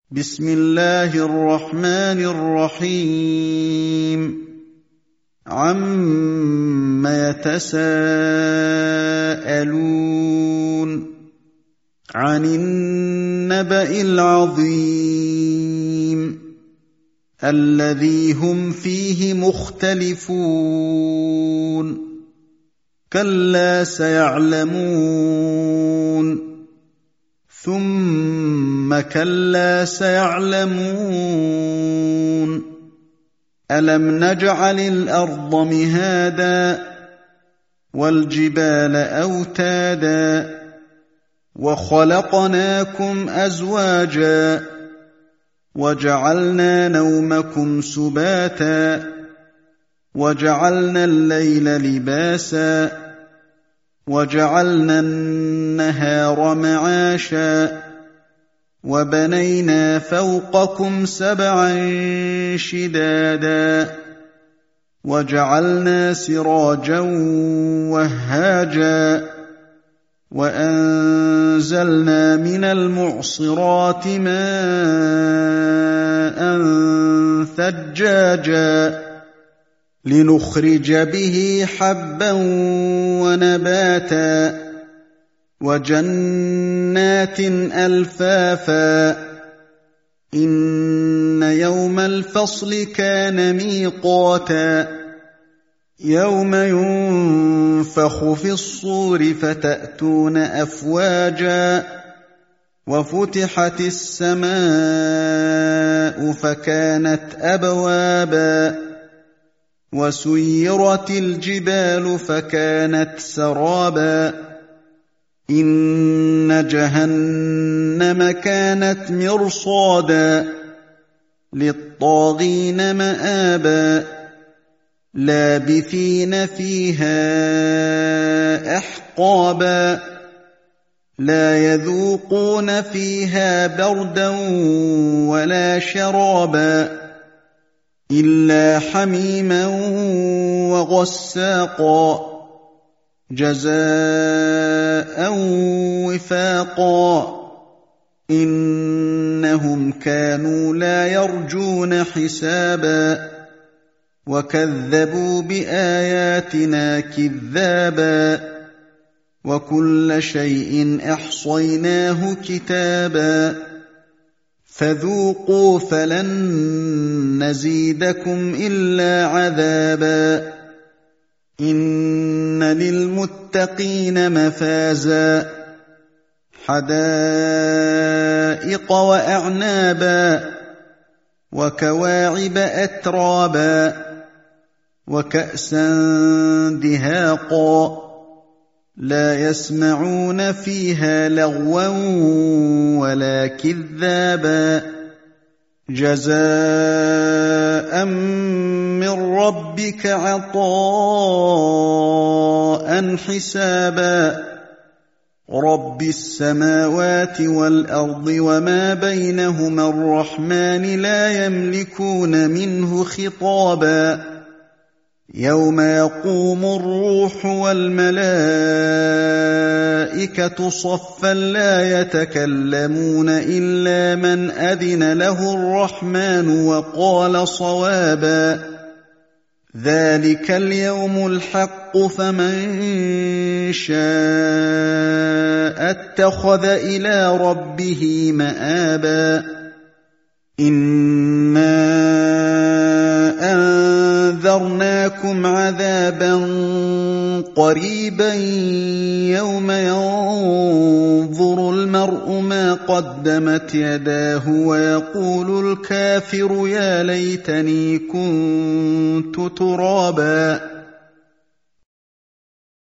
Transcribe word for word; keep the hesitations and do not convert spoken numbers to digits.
بسم الله الرحمن الرحيم عَمَّ يَتَسَاءَلُونَ عَنِ النَّبَإِ الْعَظِيمِ الَّذِي هُمْ فِيهِ مُخْتَلِفُونَ كَلَّا سَيَعْلَمُونَ ثُمَّ كَلَّا سَيَعْلَمُونَ أَلَمْ نَجْعَلِ الْأَرْضَ مِهَادًا وَالْجِبَالَ أَوْتَادًا وَخَلَقْنَاكُمْ أَزْوَاجًا وَجَعَلْنَا نَوْمَكُمْ سُبَاتًا وَجَعَلْنَا اللَّيْلَ لِبَاسًا وَجَعَلْنَا النَّهَارَ مَعَاشًا وَبَنَيْنَا فَوْقَكُمْ سَبْعًا شِدَادًا وَجَعَلْنَا سِرَاجًا وَهَّاجًا وَأَنزَلْنَا مِنَ الْمُعْصِرَاتِ مَاءً ثَجَّاجًا لِنُخْرِجَ بِهِ حَبًّا وَنَبَاتًا وَجَنَّاتٍ أَلْفَافًا إِنَّ يَوْمَ الْفَصْلِ كَانَ مِيقَاتًا يَوْمَ يُنفَخُ فِي الصُّورِ فَتَأْتُونَ أَفْوَاجًا وَفُتِحَتِ السَّمَاءُ فَكَانَتْ أَبْوَابًا وَسُيِّرَتِ الْجِبَالُ فَكَانَتْ سَرَابًا إِنَّ جَهَنَّمَ كَانَتْ مِرْصَادًا لِّلطَّاغِينَ مَآبًا لَّابِثِينَ فِيهَا أَحْقَابًا لَّا يَذُوقُونَ فِيهَا بَرْدًا وَلَا شَرَابًا إِلَّا حَمِيمًا وَغَسَّاقًا جَزَاءً وِفَاقًا إِنَّهُمْ كَانُوا لَا يَرْجُونَ حِسَابًا وَكَذَّبُوا بِآيَاتِنَا كِذَّابًا وَكُلَّ شَيْءٍ أَحْصَيْنَاهُ كِتَابًا فَذُوقُوا فَلَن نَّزِيدَكُمْ إِلَّا عَذَابًا إِنَّ لِلْمُتَّقِينَ مَفَازًا حَدَائِقَ وَأَعْنَابًا وَكَوَاعِبَ أَتْرَابًا وَكَأْسًا دِهَاقًا لَّا يَسْمَعُونَ فِيهَا لَغْوًا وَلَا كِذَّابًا جَزَاءً مِّن رَّبِّكَ عَطَاءً حِسَابًا رَّبِّ السَّمَاوَاتِ وَالْأَرْضِ وَمَا بَيْنَهُمَا الرَّحْمَٰنِ لَا يَمْلِكُونَ مِنْهُ خِطَابًا يَوْمَ يَقُومُ الرُّوحُ وَالْمَلَائِكَةُ صَفًّا لَّا يَتَكَلَّمُونَ إِلَّا مَنْ أَذِنَ لَهُ الرَّحْمَٰنُ وَقَالَ صَوَابًا ذَٰلِكَ الْيَوْمُ الْحَقُّ فَمَن شَاءَ اتَّخَذَ إِلَىٰ رَبِّهِ مَآبًا إِنَّا أَنذَرْنَاكُمْ عَذَابًا قَرِيبًا يَوْمَ يَنظُرُ الْمَرْءُ مَا قَدَّمَتْ يَدَاهُ وَيَقُولُ الْكَافِرُ يَا لَيْتَنِي كُنتُ تُرَابًا